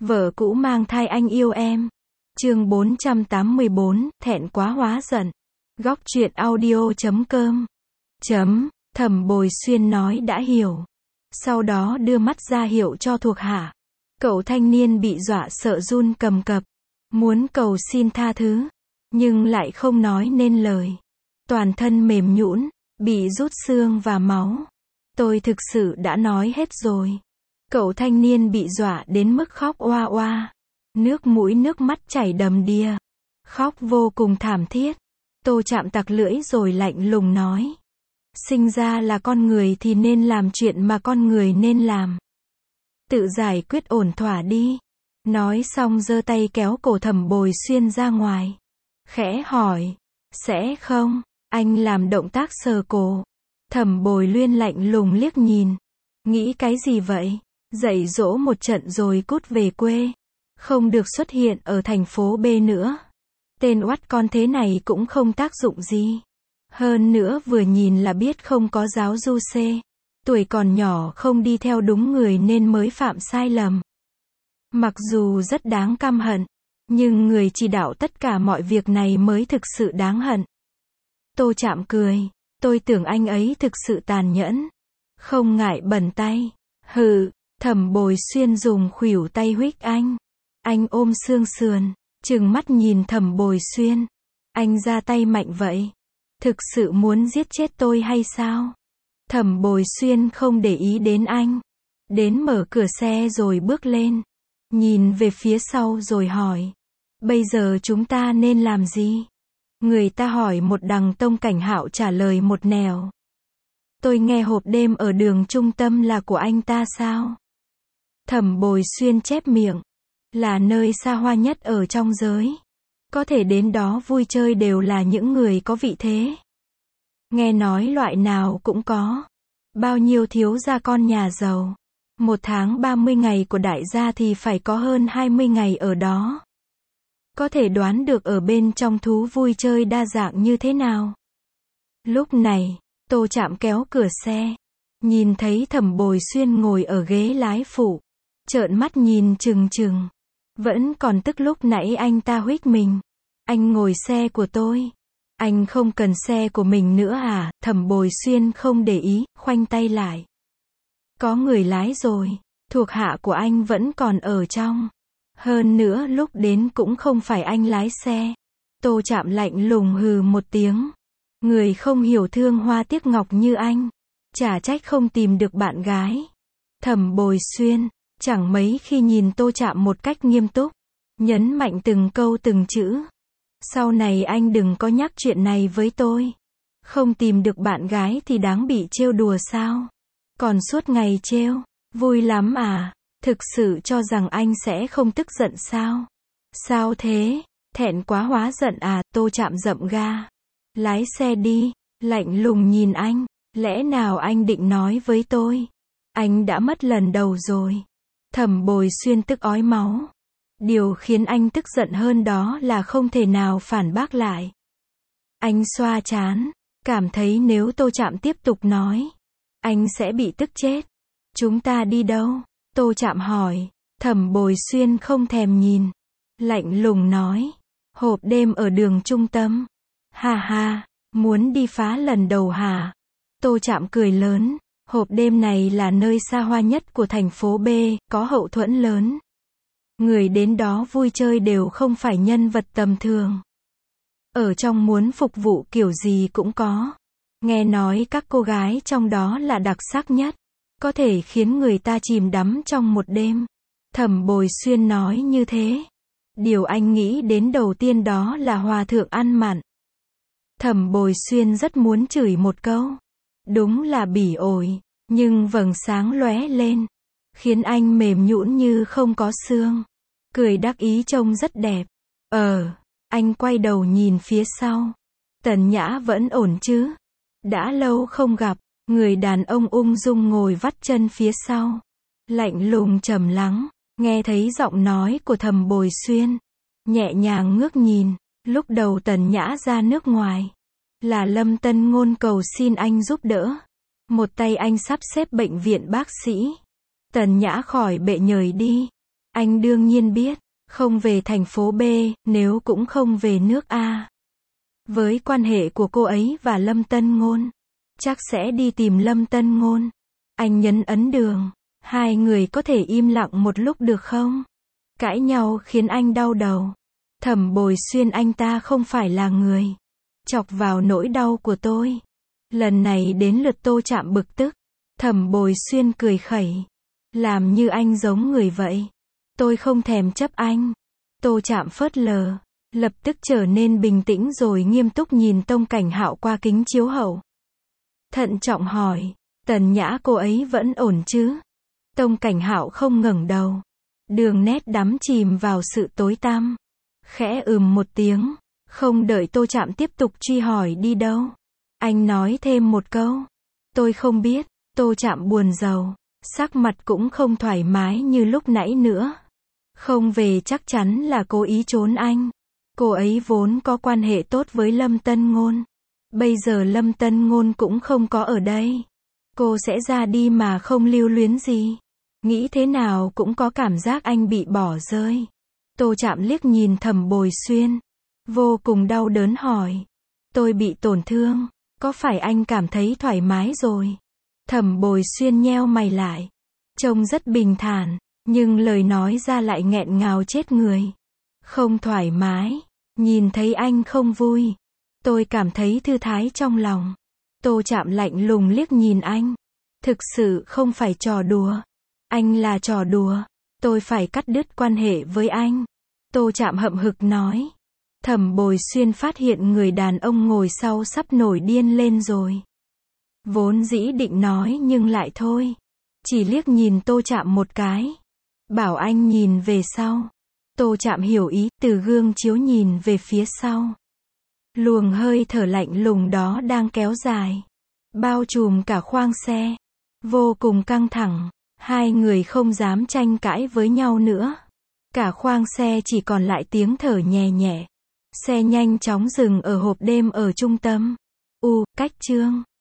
Vợ cũ mang thai anh yêu em. Chương 484, thẹn quá hóa giận. Góc truyện audio.com. Thẩm Bồi Xuyên nói đã hiểu. Sau đó đưa mắt ra hiệu cho thuộc hạ. Cậu thanh niên bị dọa sợ run cầm cập. Muốn cầu xin tha thứ. Nhưng lại không nói nên lời. Toàn thân mềm nhũn, bị rút xương và máu. Tôi thực sự đã nói hết rồi. Cậu thanh niên bị dọa đến mức khóc oa oa. Nước mũi nước mắt chảy đầm đìa. Khóc vô cùng thảm thiết. Tô Trạm tặc lưỡi rồi lạnh lùng nói. Sinh ra là con người thì nên làm chuyện mà con người nên làm. Tự giải quyết ổn thỏa đi. Nói xong giơ tay kéo cổ Thẩm Bồi Xuyên ra ngoài. Khẽ hỏi. Sẽ không? Anh làm động tác sờ cổ. Thẩm Bồi Luyên lạnh lùng liếc nhìn. Nghĩ cái gì vậy? Dạy dỗ một trận rồi cút về quê. Không được xuất hiện ở thành phố B nữa. Tên oắt con thế này cũng không tác dụng gì. Hơn nữa vừa nhìn là biết không có giáo du C. Tuổi còn nhỏ không đi theo đúng người nên mới phạm sai lầm. Mặc dù rất đáng căm hận, nhưng người chỉ đạo tất cả mọi việc này mới thực sự đáng hận. Tô Trạm cười. Tôi tưởng anh ấy thực sự tàn nhẫn. Không ngại bẩn tay. Hừ. Thẩm Bồi Xuyên dùng khuỷu tay huých anh. Anh ôm xương sườn, trừng mắt nhìn Thẩm Bồi Xuyên. Anh ra tay mạnh vậy. Thực sự muốn giết chết tôi hay sao? Thẩm Bồi Xuyên không để ý đến anh. Đến mở cửa xe rồi bước lên. Nhìn về phía sau rồi hỏi. Bây giờ chúng ta nên làm gì? Người ta hỏi một đằng Tông Cảnh Hạo trả lời một nẻo. Tôi nghe hộp đêm ở đường trung tâm là của anh ta sao? Thẩm Bồi Xuyên chép miệng. Là nơi xa hoa nhất ở trong giới. Có thể đến đó vui chơi đều là những người có vị thế. Nghe nói loại nào cũng có. Bao nhiêu thiếu gia con nhà giàu. Một tháng 30 ngày của đại gia thì phải có hơn 20 ngày ở đó. Có thể đoán được ở bên trong thú vui chơi đa dạng như thế nào. Lúc này, Tô Trạm kéo cửa xe. Nhìn thấy Thẩm Bồi Xuyên ngồi ở ghế lái phụ. Trợn mắt nhìn chừng chừng. Vẫn còn tức lúc nãy anh ta huých mình. Anh ngồi xe của tôi. Anh không cần xe của mình nữa à? Thẩm Bồi Xuyên không để ý, khoanh tay lại. Có người lái rồi. Thuộc hạ của anh vẫn còn ở trong. Hơn nữa lúc đến cũng không phải anh lái xe. Tô Trạm lạnh lùng hừ một tiếng. Người không hiểu thương hoa tiếc ngọc như anh. Chả trách không tìm được bạn gái. Thẩm Bồi Xuyên chẳng mấy khi nhìn Tô Trạm một cách nghiêm túc. Nhấn mạnh từng câu từng chữ. Sau này anh đừng có nhắc chuyện này với tôi. Không tìm được bạn gái thì đáng bị trêu đùa sao? Còn suốt ngày trêu. Vui lắm à? Thực sự cho rằng anh sẽ không tức giận sao? Sao thế? Thẹn quá hóa giận à? Tô Trạm dậm ga. Lái xe đi. Lạnh lùng nhìn anh. Lẽ nào anh định nói với tôi? Anh đã mất lần đầu rồi. Thẩm Bồi Xuyên tức ói máu. Điều khiến anh tức giận hơn đó là không thể nào phản bác lại. Anh xoa trán. Cảm thấy nếu Tô Trạm tiếp tục nói, anh sẽ bị tức chết. Chúng ta đi đâu? Tô Trạm hỏi. Thẩm Bồi Xuyên không thèm nhìn. Lạnh lùng nói. Hộp đêm ở đường trung tâm. Ha ha, muốn đi phá lần đầu hả? Tô Trạm cười lớn. Hộp đêm này là nơi xa hoa nhất của thành phố B, có hậu thuẫn lớn. Người đến đó vui chơi đều không phải nhân vật tầm thường. Ở trong muốn phục vụ kiểu gì cũng có. Nghe nói các cô gái trong đó là đặc sắc nhất. Có thể khiến người ta chìm đắm trong một đêm. Thẩm Bồi Xuyên nói như thế. Điều anh nghĩ đến đầu tiên đó là hòa thượng ăn mặn. Thẩm Bồi Xuyên rất muốn chửi một câu. Đúng là bỉ ổi. Nhưng vầng sáng lóe lên. Khiến anh mềm nhũn như không có xương. Cười đắc ý trông rất đẹp. Anh quay đầu nhìn phía sau. Tần Nhã vẫn ổn chứ? Đã lâu không gặp. Người đàn ông ung dung ngồi vắt chân phía sau. Lạnh lùng trầm lắng. Nghe thấy giọng nói của Thẩm Bồi Xuyên. Nhẹ nhàng ngước nhìn. Lúc đầu Tần Nhã ra nước ngoài. Là Lâm Tân Ngôn cầu xin anh giúp đỡ. Một tay anh sắp xếp bệnh viện bác sĩ. Tần Nhã khỏi bệ nhời đi. Anh đương nhiên biết, không về thành phố B, nếu cũng không về nước A. Với quan hệ của cô ấy và Lâm Tân Ngôn, chắc sẽ đi tìm Lâm Tân Ngôn. Anh nhấn ấn đường. Hai người có thể im lặng một lúc được không? Cãi nhau khiến anh đau đầu. Thẩm Bồi Xuyên anh ta không phải là người chọc vào nỗi đau của tôi. Lần này đến lượt Tô Trạm bực tức. Thẩm Bồi Xuyên cười khẩy. Làm như anh giống người vậy. Tôi không thèm chấp anh. Tô Trạm phớt lờ, lập tức trở nên bình tĩnh rồi nghiêm túc nhìn Tông Cảnh Hạo qua kính chiếu hậu. Thận trọng hỏi, Tần Nhã cô ấy vẫn ổn chứ? Tông Cảnh Hạo không ngẩng đầu. Đường nét đắm chìm vào sự tối tăm. Khẽ một tiếng. Không đợi Tô Trạm tiếp tục truy hỏi đi đâu. Anh nói thêm một câu. Tôi không biết. Tô Trạm buồn rầu. Sắc mặt cũng không thoải mái như lúc nãy nữa. Không về chắc chắn là cố ý trốn anh. Cô ấy vốn có quan hệ tốt với Lâm Tân Ngôn. Bây giờ Lâm Tân Ngôn cũng không có ở đây. Cô sẽ ra đi mà không lưu luyến gì. Nghĩ thế nào cũng có cảm giác anh bị bỏ rơi. Tô Trạm liếc nhìn Thẩm Bồi Xuyên. Vô cùng đau đớn hỏi. Tôi bị tổn thương. Có phải anh cảm thấy thoải mái rồi? Thẩm Bồi Xuyên nheo mày lại. Trông rất bình thản. Nhưng lời nói ra lại nghẹn ngào chết người. Không thoải mái. Nhìn thấy anh không vui. Tôi cảm thấy thư thái trong lòng. Tô Trạm lạnh lùng liếc nhìn anh. Thực sự không phải trò đùa. Anh là trò đùa. Tôi phải cắt đứt quan hệ với anh. Tô Trạm hậm hực nói. Thẩm Bồi Xuyên phát hiện người đàn ông ngồi sau sắp nổi điên lên rồi. Vốn dĩ định nói nhưng lại thôi. Chỉ liếc nhìn Tô Trạm một cái. Bảo anh nhìn về sau. Tô Trạm hiểu ý, từ gương chiếu nhìn về phía sau. Luồng hơi thở lạnh lùng đó đang kéo dài. Bao trùm cả khoang xe. Vô cùng căng thẳng. Hai người không dám tranh cãi với nhau nữa. Cả khoang xe chỉ còn lại tiếng thở nhẹ nhẹ. Xe nhanh chóng dừng ở hộp đêm ở trung tâm. Cách Chương